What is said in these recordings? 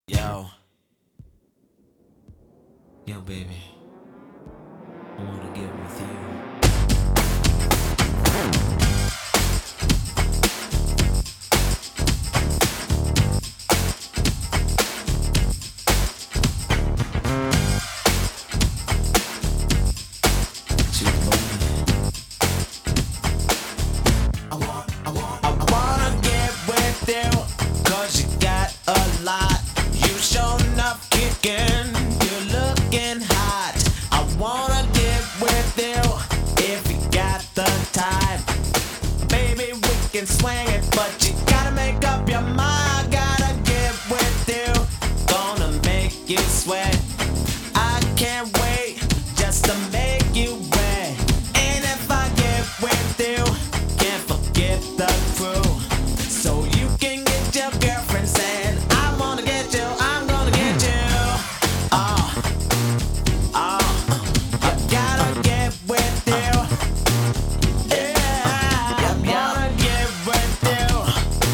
Yo, yo, baby, I wanna get with you. She lonely. I wanna get with you, cause you got a lot. You sure enough kicking, you're looking hot. I wanna get with you, if you got the time. Baby, we can swing it, but you gotta make up your mind. Gotta get with you, gonna make you sweat. I can't wait just to make you wet. And if I get with you, can't forget the crew. So you can get your girlfriend saying, I wanna get you, I'm gonna get you. Oh, oh, I gotta get with you. Yeah, I wanna get with you.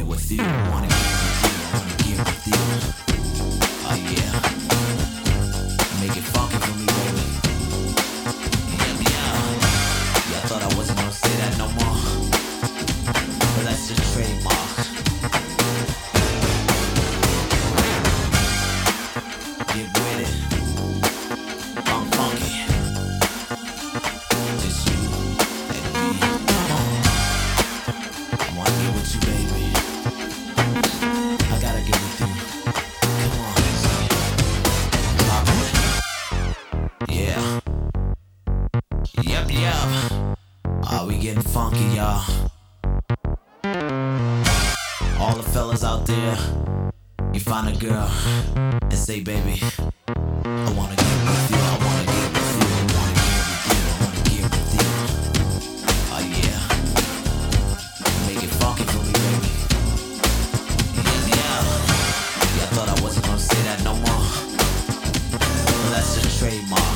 get with you. I wanna get with you. I wanna get with you. Oh yeah. Make it funky for me, baby. Yeah, yeah. Yeah, I thought I wasn't gonna say that no more. But that's the trademark. Get with it. Funky. Just you and me. Come on. I wanna get with you, baby. I gotta get with you. Come on. Drop it. Yeah. Yep, yep. Are we getting funky, y'all? All the fellas out there, you find a girl and say, baby, I wanna get with you, I wanna get with you, I wanna get with you, I wanna get with you. Oh yeah. Make it funky for me, baby. Yeah, yeah. Yeah, I thought I wasn't gonna say that no more. Well, that's the trademark.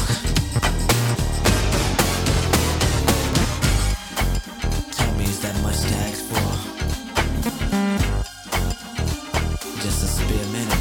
Tell me, is that much to ask for? Just a spare minute.